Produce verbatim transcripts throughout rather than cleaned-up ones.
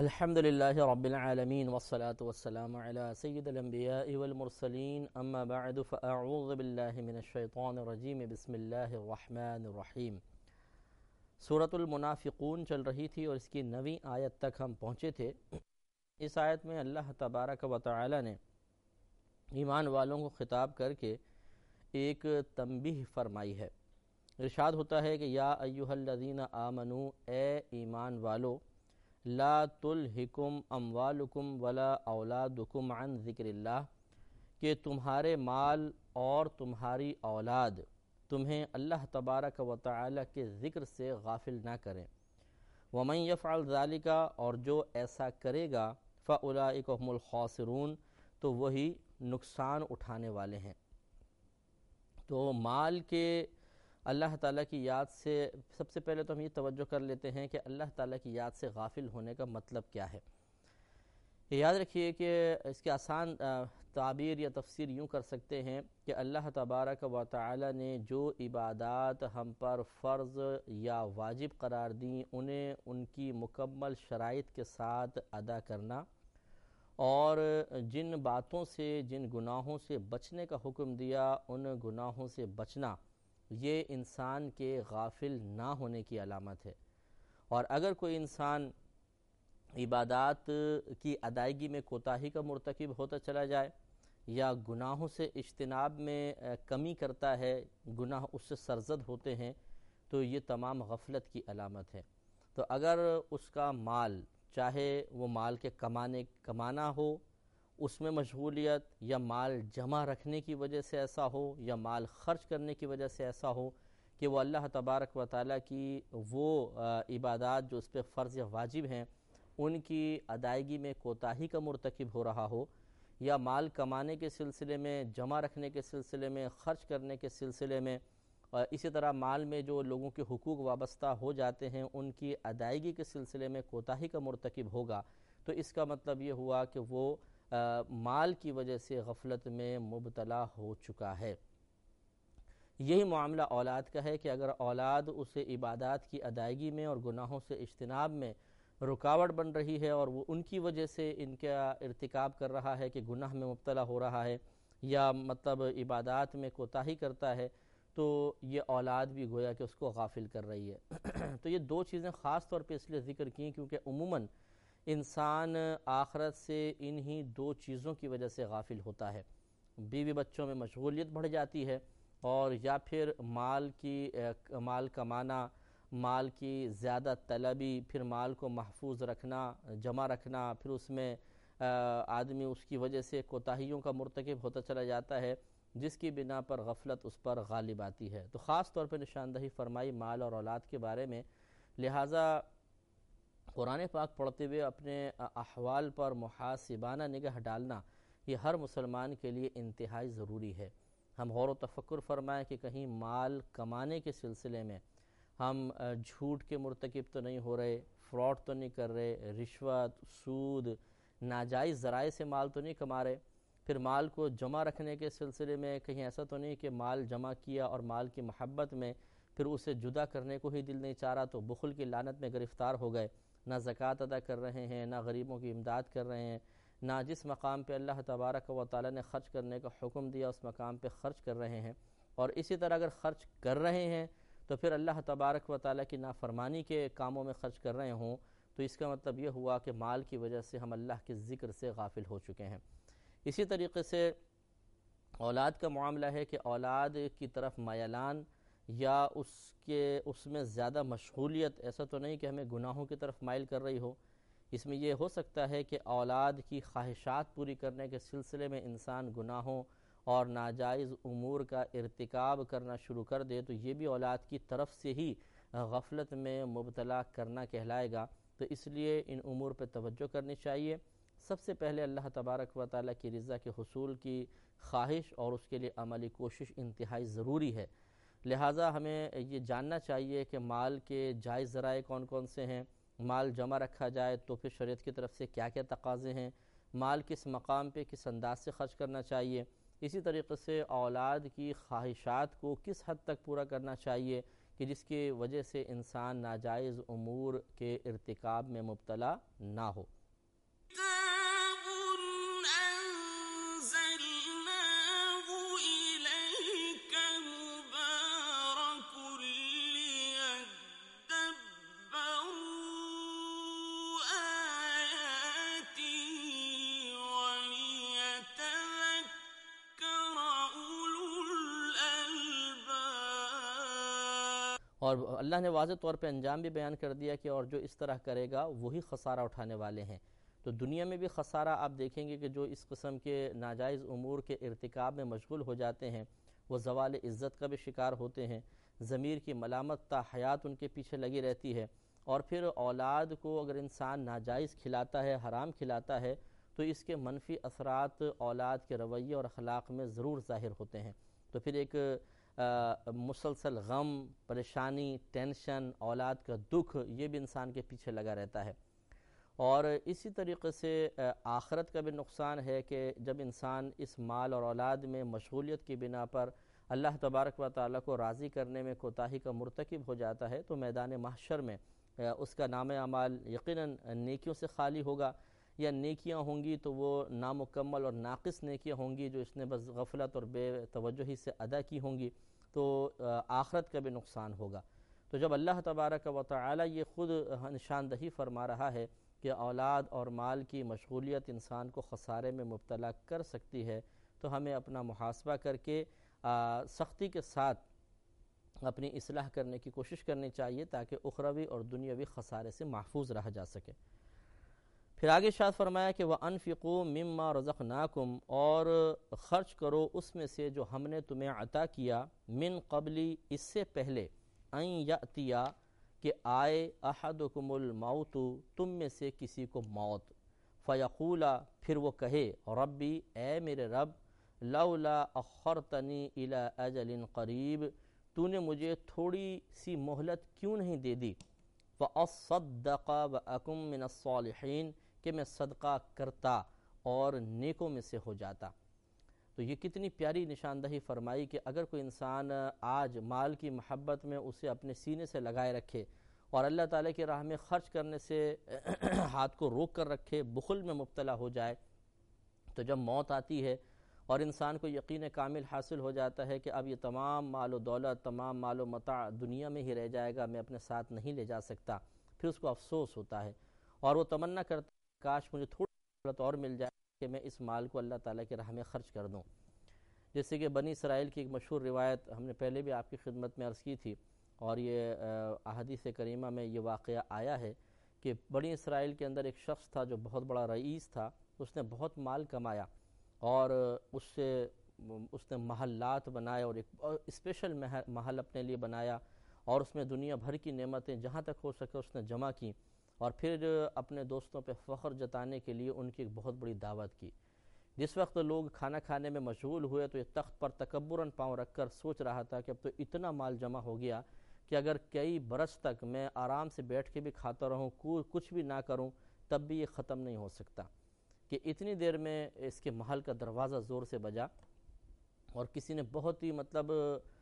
الحمد للہ رب العالمین والصلاة والسلام علی سید الانبیاء والمرسلین اما بعد فاعوذ باللہ من الشیطان الرجیم بسم اللہ الرحمن الرحیم۔ سورۃ المنافقون چل رہی تھی اور اس کی نویں آیت تک ہم پہنچے تھے۔ اس آیت میں اللہ تبارک و تعالی نے ایمان والوں کو خطاب کر کے ایک تنبیہ فرمائی ہے۔ ارشاد ہوتا ہے کہ یا ایھا الذین آمنوا، اے ایمان والو، لا تلہکم اموالکم ولا اولادکم عن ذکر اللہ، کہ تمہارے مال اور تمہاری اولاد تمہیں اللہ تبارک و تعالی کے ذکر سے غافل نہ کریں۔ ومن یفعل ذلک، اور جو ایسا کرے گا، فاولئک هم الخاسرون، تو وہی نقصان اٹھانے والے ہیں۔ تو مال کے اللہ تعالیٰ کی یاد سے سب سے پہلے تو ہم یہ توجہ کر لیتے ہیں کہ اللہ تعالیٰ کی یاد سے غافل ہونے کا مطلب کیا ہے۔ یاد رکھیے کہ اس کے آسان تعبیر یا تفسیر یوں کر سکتے ہیں کہ اللہ تبارک و تعالیٰ نے جو عبادات ہم پر فرض یا واجب قرار دیں، انہیں ان کی مکمل شرائط کے ساتھ ادا کرنا، اور جن باتوں سے جن گناہوں سے بچنے کا حکم دیا ان گناہوں سے بچنا، یہ انسان کے غافل نہ ہونے کی علامت ہے۔ اور اگر کوئی انسان عبادات کی ادائیگی میں کوتاہی کا مرتکب ہوتا چلا جائے یا گناہوں سے اجتناب میں کمی کرتا ہے، گناہ اس سے سرزد ہوتے ہیں، تو یہ تمام غفلت کی علامت ہے۔ تو اگر اس کا مال، چاہے وہ مال کے کمانے کمانا ہو اس میں مشغولیت، یا مال جمع رکھنے کی وجہ سے ایسا ہو، یا مال خرچ کرنے کی وجہ سے ایسا ہو کہ وہ اللہ تبارک و تعالیٰ کی وہ عبادات جو اس پہ فرض یا واجب ہیں ان کی ادائیگی میں کوتاہی کا مرتکب ہو رہا ہو، یا مال کمانے کے سلسلے میں، جمع رکھنے کے سلسلے میں، خرچ کرنے کے سلسلے میں، اور اسی طرح مال میں جو لوگوں کے حقوق وابستہ ہو جاتے ہیں ان کی ادائیگی کے سلسلے میں کوتاہی کا مرتکب ہوگا، تو اس کا مطلب یہ ہوا کہ وہ مال کی وجہ سے غفلت میں مبتلا ہو چکا ہے۔ یہی معاملہ اولاد کا ہے کہ اگر اولاد اسے عبادات کی ادائیگی میں اور گناہوں سے اجتناب میں رکاوٹ بن رہی ہے، اور وہ ان کی وجہ سے ان کا ارتکاب کر رہا ہے کہ گناہ میں مبتلا ہو رہا ہے، یا مطلب عبادات میں کوتاہی کرتا ہے، تو یہ اولاد بھی گویا کہ اس کو غافل کر رہی ہے۔ تو یہ دو چیزیں خاص طور پہ اس لیے ذکر کی کیونکہ عموماً انسان آخرت سے انہی دو چیزوں کی وجہ سے غافل ہوتا ہے۔ بیوی بچوں میں مشغولیت بڑھ جاتی ہے، اور یا پھر مال کی مال کمانا، مال کی زیادہ طلبی، پھر مال کو محفوظ رکھنا، جمع رکھنا، پھر اس میں آدمی اس کی وجہ سے کوتاہیوں کا مرتکب ہوتا چلا جاتا ہے، جس کی بنا پر غفلت اس پر غالب آتی ہے۔ تو خاص طور پہ نشاندہی فرمائی مال اور اولاد کے بارے میں، لہٰذا قرآن پاک پڑھتے ہوئے اپنے احوال پر محاسبانہ نگاہ ڈالنا یہ ہر مسلمان کے لیے انتہائی ضروری ہے۔ ہم غور و تفکر فرمائیں کہ کہیں مال کمانے کے سلسلے میں ہم جھوٹ کے مرتکب تو نہیں ہو رہے، فراڈ تو نہیں کر رہے، رشوت، سود، ناجائز ذرائع سے مال تو نہیں کما رہے، پھر مال کو جمع رکھنے کے سلسلے میں کہیں ایسا تو نہیں کہ مال جمع کیا اور مال کی محبت میں پھر اسے جدا کرنے کو ہی دل نہیں چاہ رہا تو بخل کی لعنت میں گرفتار ہو گئے، نہ زکوٰۃ ادا کر رہے ہیں، نہ غریبوں کی امداد کر رہے ہیں، نہ جس مقام پہ اللہ تبارک و تعالیٰ نے خرچ کرنے کا حکم دیا اس مقام پہ خرچ کر رہے ہیں، اور اسی طرح اگر خرچ کر رہے ہیں تو پھر اللہ تبارک و تعالیٰ کی نافرمانی کے کاموں میں خرچ کر رہے ہوں، تو اس کا مطلب یہ ہوا کہ مال کی وجہ سے ہم اللہ کے ذکر سے غافل ہو چکے ہیں۔ اسی طریقے سے اولاد کا معاملہ ہے کہ اولاد کی طرف میلان یا اس کے اس میں زیادہ مشغولیت ایسا تو نہیں کہ ہمیں گناہوں کی طرف مائل کر رہی ہو۔ اس میں یہ ہو سکتا ہے کہ اولاد کی خواہشات پوری کرنے کے سلسلے میں انسان گناہوں اور ناجائز امور کا ارتکاب کرنا شروع کر دے، تو یہ بھی اولاد کی طرف سے ہی غفلت میں مبتلا کرنا کہلائے گا۔ تو اس لیے ان امور پہ توجہ کرنی چاہیے۔ سب سے پہلے اللہ تبارک و تعالیٰ کی رضا کے حصول کی خواہش اور اس کے لیے عملی کوشش انتہائی ضروری ہے۔ لہٰذا ہمیں یہ جاننا چاہیے کہ مال کے جائز ذرائع کون کون سے ہیں، مال جمع رکھا جائے تو پھر شریعت کی طرف سے کیا کیا تقاضے ہیں، مال کس مقام پہ کس انداز سے خرچ کرنا چاہیے، اسی طریقے سے اولاد کی خواہشات کو کس حد تک پورا کرنا چاہیے کہ جس کی وجہ سے انسان ناجائز امور کے ارتکاب میں مبتلا نہ ہو۔ اور اللہ نے واضح طور پہ انجام بھی بیان کر دیا کہ اور جو اس طرح کرے گا وہی خسارہ اٹھانے والے ہیں۔ تو دنیا میں بھی خسارہ آپ دیکھیں گے کہ جو اس قسم کے ناجائز امور کے ارتکاب میں مشغول ہو جاتے ہیں وہ زوال عزت کا بھی شکار ہوتے ہیں، ضمیر کی ملامت تا حیات ان کے پیچھے لگی رہتی ہے، اور پھر اولاد کو اگر انسان ناجائز کھلاتا ہے، حرام کھلاتا ہے، تو اس کے منفی اثرات اولاد کے رویے اور اخلاق میں ضرور ظاہر ہوتے ہیں۔ تو پھر ایک مسلسل غم، پریشانی، ٹینشن، اولاد کا دکھ، یہ بھی انسان کے پیچھے لگا رہتا ہے۔ اور اسی طریقے سے آخرت کا بھی نقصان ہے کہ جب انسان اس مال اور اولاد میں مشغولیت کی بنا پر اللہ تبارک و تعالیٰ کو راضی کرنے میں کوتاہی کا مرتکب ہو جاتا ہے تو میدان محشر میں اس کا نام اعمال یقیناً نیکیوں سے خالی ہوگا، یا نیکیاں ہوں گی تو وہ نامکمل اور ناقص نیکیاں ہوں گی جو اس نے بس غفلت اور بے توجہی سے ادا کی ہوں گی، تو آخرت کا بھی نقصان ہوگا۔ تو جب اللہ تبارک و تعالی یہ خود نشاندہی فرما رہا ہے کہ اولاد اور مال کی مشغولیت انسان کو خسارے میں مبتلا کر سکتی ہے، تو ہمیں اپنا محاسبہ کر کے سختی کے ساتھ اپنی اصلاح کرنے کی کوشش کرنی چاہیے تاکہ اخروی اور دنیاوی خسارے سے محفوظ رہا جا سکے۔ پھر آگے ارشاد فرمایا کہ وَأَنفِقُوا مِمَّا رَزَقْنَاكُمْ، اور خرچ کرو اس میں سے جو ہم نے تمہیں عطا کیا، من قبلی اس سے پہلے، ان یأتیا کہ آئے، احدکم الموت تم میں سے کسی کو موت، فیقولا پھر وہ کہے، ربی اے میرے رب، لولا اخرتنی الی اجل قریب تو نے مجھے تھوڑی سی مہلت کیوں نہیں دے دی، فاصدق واکن من الصالحین کہ میں صدقہ کرتا اور نیکوں میں سے ہو جاتا۔ تو یہ کتنی پیاری نشاندہی فرمائی کہ اگر کوئی انسان آج مال کی محبت میں اسے اپنے سینے سے لگائے رکھے اور اللہ تعالیٰ کی راہ میں خرچ کرنے سے ہاتھ کو روک کر رکھے، بخل میں مبتلا ہو جائے، تو جب موت آتی ہے اور انسان کو یقین کامل حاصل ہو جاتا ہے کہ اب یہ تمام مال و دولت، تمام مال و متاع دنیا میں ہی رہ جائے گا، میں اپنے ساتھ نہیں لے جا سکتا، پھر اس کو افسوس ہوتا ہے اور وہ تمنا کرتا ہے کاش مجھے تھوڑی دولت اور مل جائے کہ میں اس مال کو اللہ تعالیٰ کی راہ میں خرچ کر دوں۔ جیسے کہ بنی اسرائیل کی ایک مشہور روایت ہم نے پہلے بھی آپ کی خدمت میں عرض کی تھی، اور یہ احادیث کریمہ میں یہ واقعہ آیا ہے کہ بنی اسرائیل کے اندر ایک شخص تھا جو بہت بڑا رئیس تھا، اس نے بہت مال کمایا اور اس سے اس نے محلات بنائے اور ایک اسپیشل محل اپنے لیے بنایا، اور اس میں دنیا بھر کی نعمتیں جہاں تک ہو سکے اس نے جمع کی، اور پھر اپنے دوستوں پہ فخر جتانے کے لیے ان کی ایک بہت بڑی دعوت کی۔ جس وقت لوگ کھانا کھانے میں مشغول ہوئے تو یہ تخت پر تکبراً پاؤں رکھ کر سوچ رہا تھا کہ اب تو اتنا مال جمع ہو گیا کہ اگر کئی برس تک میں آرام سے بیٹھ کے بھی کھاتا رہوں، کچھ بھی نہ کروں، تب بھی یہ ختم نہیں ہو سکتا، کہ اتنی دیر میں اس کے محل کا دروازہ زور سے بجا، اور کسی نے بہت ہی مطلب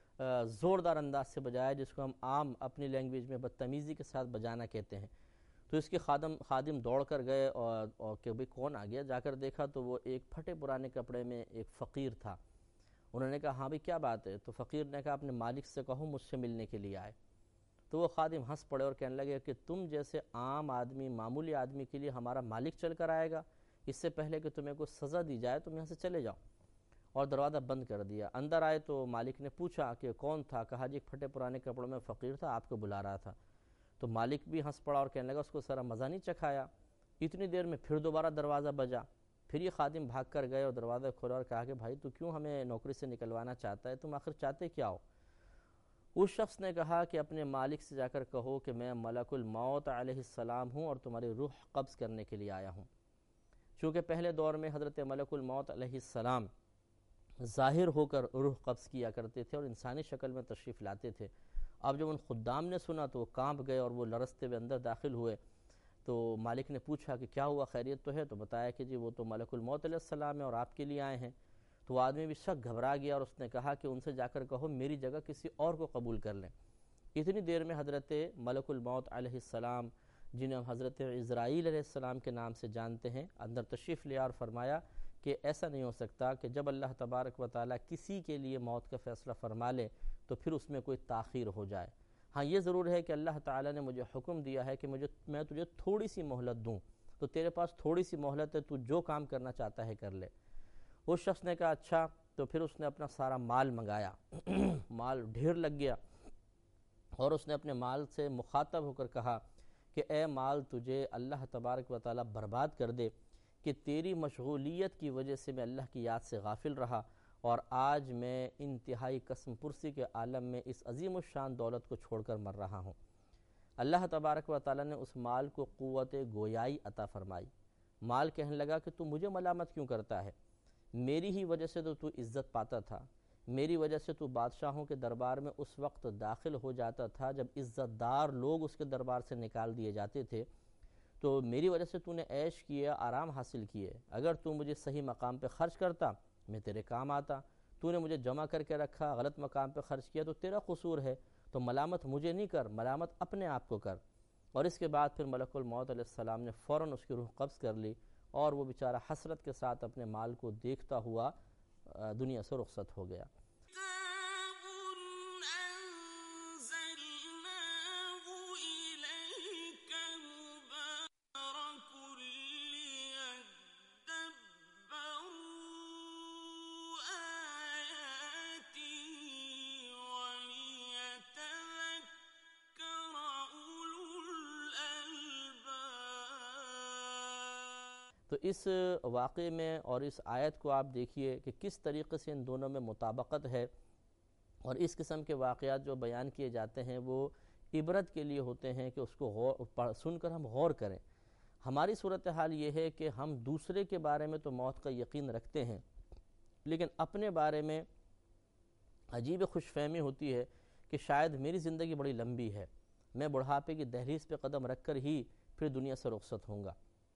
زوردار انداز سے بجایا، جس کو ہم عام اپنی لینگویج میں بدتمیزی کے ساتھ بجانا کہتے ہیں۔ تو اس کے خادم خادم دوڑ کر گئے اور, اور کہ بھئی کون آ گیا، جا کر دیکھا تو وہ ایک پھٹے پرانے کپڑے میں ایک فقیر تھا۔ انہوں نے کہا ہاں بھئی کیا بات ہے؟ تو فقیر نے کہا اپنے مالک سے کہو مجھ سے ملنے کے لیے آئے۔ تو وہ خادم ہنس پڑے اور کہنے لگے کہ تم جیسے عام آدمی، معمولی آدمی کے لیے ہمارا مالک چل کر آئے گا؟ اس سے پہلے کہ تمہیں کوئی سزا دی جائے تم یہاں سے چلے جاؤ، اور دروازہ بند کر دیا۔ اندر آئے تو مالک نے پوچھا کہ کون تھا؟ کہا جی ایک پھٹے پرانے کپڑوں میں فقیر تھا، آپ کو بلا رہا تھا۔ تو مالک بھی ہنس پڑا اور کہنے لگا اس کو سارا مزہ نہیں چکھایا؟ اتنی دیر میں پھر دوبارہ دروازہ بجا، پھر یہ خادم بھاگ کر گئے اور دروازہ کھولا اور کہا کہ بھائی تو کیوں ہمیں نوکری سے نکلوانا چاہتا ہے؟ تم آخر چاہتے کیا ہو؟ اس شخص نے کہا کہ اپنے مالک سے جا کر کہو کہ میں ملک الموت علیہ السلام ہوں اور تمہاری روح قبض کرنے کے لیے آیا ہوں۔ چونکہ پہلے دور میں حضرت ملک الموت علیہ السلام ظاہر ہو کر روح قبض کیا کرتے تھے اور انسانی شکل میں تشریف لاتے تھے۔ اب جب ان خدام نے سنا تو وہ کانپ گئے اور وہ لرزتے ہوئے اندر داخل ہوئے۔ تو مالک نے پوچھا کہ کیا ہوا، خیریت تو ہے؟ تو بتایا کہ جی وہ تو ملک الموت علیہ السلام ہے اور آپ کے لیے آئے ہیں۔ تو وہ آدمی بھی شک گھبرا گیا اور اس نے کہا کہ ان سے جا کر کہو میری جگہ کسی اور کو قبول کر لیں۔ اتنی دیر میں حضرت ملک الموت علیہ السلام، جنہیں ہم حضرت عزرائیل علیہ السلام کے نام سے جانتے ہیں، اندر تشریف لیا اور فرمایا کہ ایسا نہیں ہو سکتا کہ جب اللہ تبارک و تعالیٰ کسی کے لیے موت کا فیصلہ فرما لے تو پھر اس میں کوئی تاخیر ہو جائے۔ ہاں یہ ضرور ہے کہ اللہ تعالیٰ نے مجھے حکم دیا ہے کہ مجھے میں تجھے تھوڑی سی مہلت دوں، تو تیرے پاس تھوڑی سی مہلت ہے، تو جو کام کرنا چاہتا ہے کر لے۔ اس شخص نے کہا اچھا، تو پھر اس نے اپنا سارا مال منگایا مال ڈھیر لگ گیا، اور اس نے اپنے مال سے مخاطب ہو کر کہا کہ اے مال، تجھے اللہ تبارک و تعالیٰ برباد کر دے کہ تیری مشغولیت کی وجہ سے میں اللہ کی یاد سے غافل رہا، اور آج میں انتہائی قسم پرسی کے عالم میں اس عظیم الشان دولت کو چھوڑ کر مر رہا ہوں۔ اللہ تبارک و تعالیٰ نے اس مال کو قوت گویائی عطا فرمائی۔ مال کہنے لگا کہ تو مجھے ملامت کیوں کرتا ہے؟ میری ہی وجہ سے تو تو عزت پاتا تھا، میری وجہ سے تو بادشاہوں کے دربار میں اس وقت داخل ہو جاتا تھا جب عزت دار لوگ اس کے دربار سے نکال دیے جاتے تھے، تو میری وجہ سے تو نے عیش کیے، آرام حاصل کیے۔ اگر تو مجھے صحیح مقام پہ خرچ کرتا، میں تیرے کام آتا۔ تو نے مجھے جمع کر کے رکھا، غلط مقام پہ خرچ کیا، تو تیرا قصور ہے، تو ملامت مجھے نہیں کر، ملامت اپنے آپ کو کر۔ اور اس کے بعد پھر ملک الموت علیہ السلام نے فوراً اس کی روح قبض کر لی، اور وہ بیچارہ حسرت کے ساتھ اپنے مال کو دیکھتا ہوا دنیا سے رخصت ہو گیا۔ تو اس واقعے میں اور اس آیت کو آپ دیکھیے کہ کس طریقے سے ان دونوں میں مطابقت ہے، اور اس قسم کے واقعات جو بیان کیے جاتے ہیں وہ عبرت کے لیے ہوتے ہیں کہ اس کو غور سن کر ہم غور کریں۔ ہماری صورتحال یہ ہے کہ ہم دوسرے کے بارے میں تو موت کا یقین رکھتے ہیں، لیکن اپنے بارے میں عجیب خوش فہمی ہوتی ہے کہ شاید میری زندگی بڑی لمبی ہے، میں بڑھاپے کی دہلیز پہ قدم رکھ کر ہی پھر دنیا سے رخصت ہوں گا۔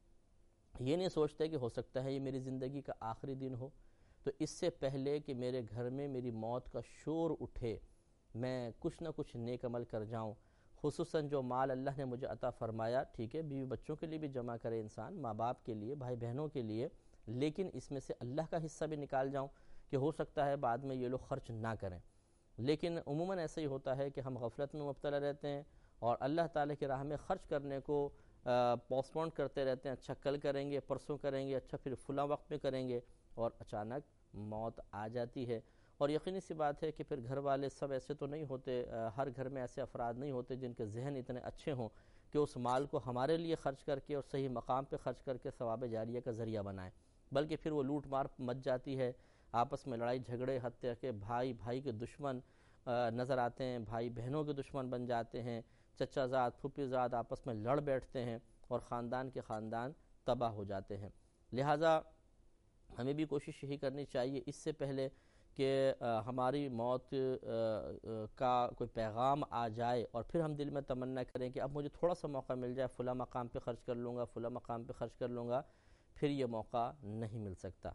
یہ نہیں سوچتے کہ ہو سکتا ہے یہ میری زندگی کا آخری دن ہو، تو اس سے پہلے کہ میرے گھر میں میری موت کا شور اٹھے، میں کچھ نہ کچھ نیک عمل کر جاؤں۔ خصوصاً جو مال اللہ نے مجھے عطا فرمایا، ٹھیک ہے بیوی بچوں کے لیے بھی جمع کرے انسان، ماں باپ کے لیے، بھائی بہنوں کے لیے، لیکن اس میں سے اللہ کا حصہ بھی نکال جاؤں کہ ہو سکتا ہے بعد میں یہ لوگ خرچ نہ کریں۔ لیکن عموماً ایسا ہی ہوتا ہے کہ ہم غفلت میں مبتلا رہتے ہیں، اور اللہ تعالیٰ کی راہ میں خرچ کرنے کو پوسٹ پون کرتے رہتے ہیں، اچھا کل کریں گے، پرسوں کریں گے، اچھا پھر فلاں وقت میں کریں گے، اور اچانک موت آ جاتی ہے۔ اور یقینی سی بات ہے کہ پھر گھر والے سب ایسے تو نہیں ہوتے، ہر گھر میں ایسے افراد نہیں ہوتے جن کے ذہن اتنے اچھے ہوں کہ اس مال کو ہمارے لیے خرچ کر کے اور صحیح مقام پہ خرچ کر کے ثواب جاریہ کا ذریعہ بنائیں، بلکہ پھر وہ لوٹ مار مچ جاتی ہے، آپس میں لڑائی جھگڑے، حتیٰ کہ بھائی بھائی کے دشمن نظر آتے ہیں، بھائی بہنوں کے دشمن بن جاتے ہیں، چچا زاد پھوپھی زاد آپس میں لڑ بیٹھتے ہیں، اور خاندان کے خاندان تباہ ہو جاتے ہیں۔ لہٰذا ہمیں بھی کوشش یہی کرنی چاہیے اس سے پہلے کہ ہماری موت کا کوئی پیغام آ جائے اور پھر ہم دل میں تمنا کریں کہ اب مجھے تھوڑا سا موقع مل جائے، فلاں مقام پہ خرچ کر لوں گا، فلاں مقام پہ خرچ کر لوں گا، پھر یہ موقع نہیں مل سکتا۔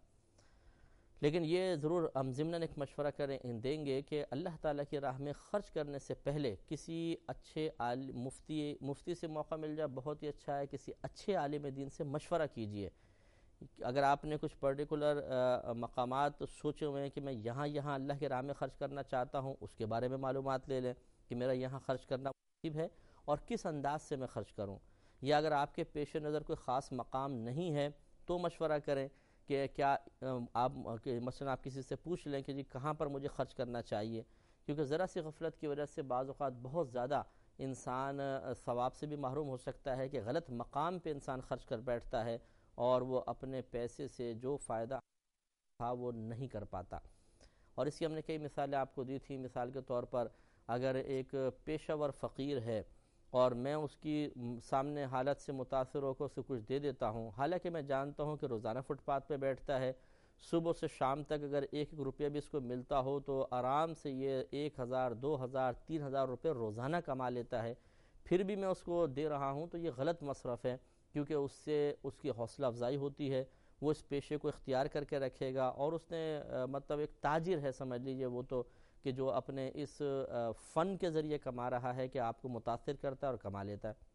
لیکن یہ ضرور ہم ضمناً ایک مشورہ کریں دیں گے کہ اللہ تعالیٰ کی راہ میں خرچ کرنے سے پہلے کسی اچھے عالم مفتی مفتی سے موقع مل جائے بہت ہی اچھا ہے، کسی اچھے عالم دین سے مشورہ کیجئے۔ اگر آپ نے کچھ پرٹیکولر مقامات سوچے ہوئے ہیں کہ میں یہاں یہاں اللہ کے راہ میں خرچ کرنا چاہتا ہوں، اس کے بارے میں معلومات لے لیں کہ میرا یہاں خرچ کرنا مناسب ہے اور کس انداز سے میں خرچ کروں۔ یا اگر آپ کے پیش نظر کوئی خاص مقام نہیں ہے تو مشورہ کریں کہ کیا آپ مثلا آپ کسی سے پوچھ لیں کہ جی کہاں پر مجھے خرچ کرنا چاہیے، کیونکہ ذرا سی غفلت کی وجہ سے بعض اوقات بہت زیادہ انسان ثواب سے بھی محروم ہو سکتا ہے کہ غلط مقام پہ انسان خرچ کر بیٹھتا ہے اور وہ اپنے پیسے سے جو فائدہ تھا وہ نہیں کر پاتا۔ اور اس کی ہم نے کئی مثالیں آپ کو دی تھی۔ مثال کے طور پر اگر ایک پیشہ ور فقیر ہے اور میں اس کی سامنے حالت سے متاثر ہو کر اسے کچھ دے دیتا ہوں، حالانکہ میں جانتا ہوں کہ روزانہ فٹ پاتھ پہ بیٹھتا ہے، صبح سے شام تک اگر ایک ایک روپیہ بھی اس کو ملتا ہو تو آرام سے یہ ایک ہزار دو ہزار تین ہزار روپے روزانہ کما لیتا ہے، پھر بھی میں اس کو دے رہا ہوں تو یہ غلط مصرف ہے، کیونکہ اس سے اس کی حوصلہ افزائی ہوتی ہے، وہ اس پیشے کو اختیار کر کے رکھے گا، اور اس نے مطلب ایک تاجر ہے سمجھ لیجئے، وہ تو کہ جو اپنے اس فن کے ذریعے کما رہا ہے کہ آپ کو متاثر کرتا ہے اور کما لیتا ہے.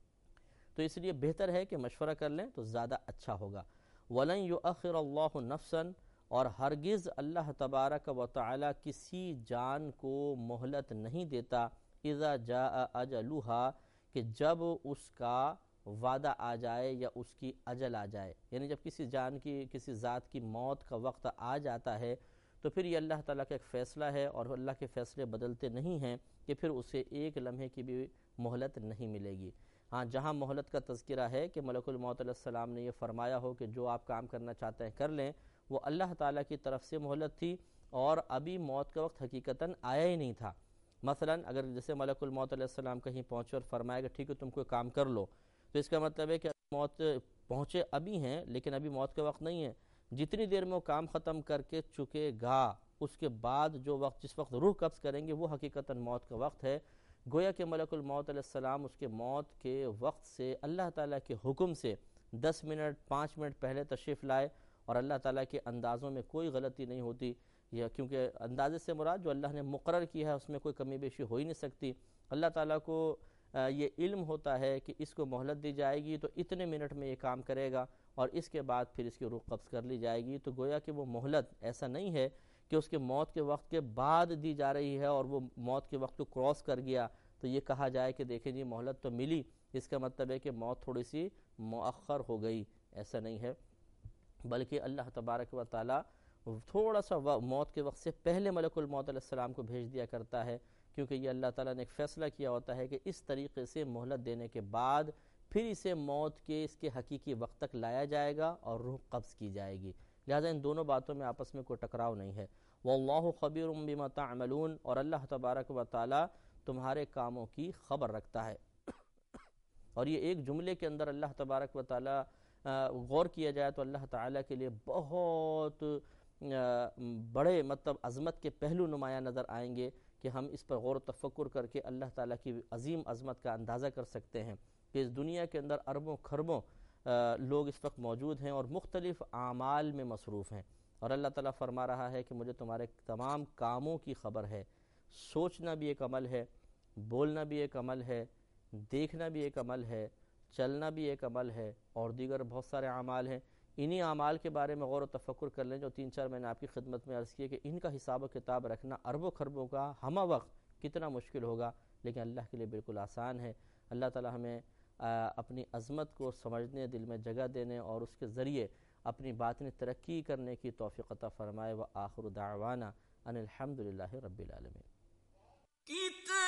تو اس لیے بہتر ہے کہ مشورہ کر لیں تو زیادہ اچھا ہوگا. وَلَن يُؤَخِّرَ اللَّهُ نَفْسًا، اور ہرگز اللہ تبارک و تعالی کسی جان کو مہلت نہیں دیتا اذا جاء اجلها، کہ جب اس کا وعدہ آ جائے یا اس کی اجل آ جائے. یعنی جب کسی جان کی کسی ذات کی موت کا وقت آ جاتا ہے تو پھر یہ اللہ تعالیٰ کا ایک فیصلہ ہے، اور اللہ کے فیصلے بدلتے نہیں ہیں کہ پھر اسے ایک لمحے کی بھی مہلت نہیں ملے گی. ہاں جہاں مہلت کا تذکرہ ہے کہ ملک الموت علیہ السلام نے یہ فرمایا ہو کہ جو آپ کام کرنا چاہتے ہیں کر لیں، وہ اللہ تعالیٰ کی طرف سے مہلت تھی اور ابھی موت کا وقت حقیقتاً آیا ہی نہیں تھا. مثلا اگر جیسے ملک الموت علیہ السلام کہیں پہنچے اور فرمائے کہ ٹھیک ہے تم کوئی کام کر لو، تو اس کا مطلب ہے کہ موت پہنچے ابھی ہیں لیکن ابھی موت کا وقت نہیں ہے. جتنی دیر میں وہ کام ختم کر کے چکے گا اس کے بعد جو وقت جس وقت روح قبض کریں گے وہ حقیقتاً موت کا وقت ہے. گویا کہ ملک الموت علیہ السلام اس کے موت کے وقت سے اللہ تعالیٰ کے حکم سے دس منٹ پانچ منٹ پہلے تشریف لائے، اور اللہ تعالیٰ کے اندازوں میں کوئی غلطی نہیں ہوتی، یا کیونکہ اندازے سے مراد جو اللہ نے مقرر کیا ہے اس میں کوئی کمی بیشی ہو ہی نہیں سکتی. اللہ تعالیٰ کو یہ علم ہوتا ہے کہ اس کو مہلت دی جائے گی تو اتنے منٹ میں یہ کام کرے گا اور اس کے بعد پھر اس کی روح قبض کر لی جائے گی. تو گویا کہ وہ مہلت ایسا نہیں ہے کہ اس کے موت کے وقت کے بعد دی جا رہی ہے اور وہ موت کے وقت کو کراس کر گیا تو یہ کہا جائے کہ دیکھیں جی مہلت تو ملی، اس کا مطلب ہے کہ موت تھوڑی سی مؤخر ہو گئی. ایسا نہیں ہے، بلکہ اللہ تبارک و تعالی تھوڑا سا موت کے وقت سے پہلے ملک الموت علیہ السلام کو بھیج دیا کرتا ہے، کیونکہ یہ اللہ تعالیٰ نے ایک فیصلہ کیا ہوتا ہے کہ اس طریقے سے مہلت دینے کے بعد پھر اسے موت کے اس کے حقیقی وقت تک لایا جائے گا اور روح قبض کی جائے گی. لہذا ان دونوں باتوں میں آپس میں کوئی ٹکراؤ نہیں ہے. واللہ خبیر بما تعملون، اور اللہ تبارک و تعالی تمہارے کاموں کی خبر رکھتا ہے. اور یہ ایک جملے کے اندر اللہ تبارک و تعالی غور کیا جائے تو اللہ تعالیٰ کے لیے بہت بڑے مطلب عظمت کے پہلو نمایاں نظر آئیں گے کہ ہم اس پر غور و تفکر کر کے اللہ تعالیٰ کی عظیم عظمت کا اندازہ کر سکتے ہیں کہ اس دنیا کے اندر اربوں کھربوں لوگ اس وقت موجود ہیں اور مختلف اعمال میں مصروف ہیں، اور اللہ تعالیٰ فرما رہا ہے کہ مجھے تمہارے تمام کاموں کی خبر ہے. سوچنا بھی ایک عمل ہے، بولنا بھی ایک عمل ہے، دیکھنا بھی ایک عمل ہے، چلنا بھی ایک عمل ہے، اور دیگر بہت سارے اعمال ہیں. انہی اعمال کے بارے میں غور و تفکر کر لیں جو تین چار میں نے آپ کی خدمت میں عرض کیا کہ ان کا حساب و کتاب رکھنا اربوں خربوں کا ہمہ وقت کتنا مشکل ہوگا، لیکن اللہ کے لیے بالکل آسان ہے. اللہ تعالی ہمیں اپنی عظمت کو سمجھنے، دل میں جگہ دینے اور اس کے ذریعے اپنی باطنی ترقی کرنے کی توفیق عطا فرمائے. وآخر دعوانا ان الحمد للہ رب العالمین.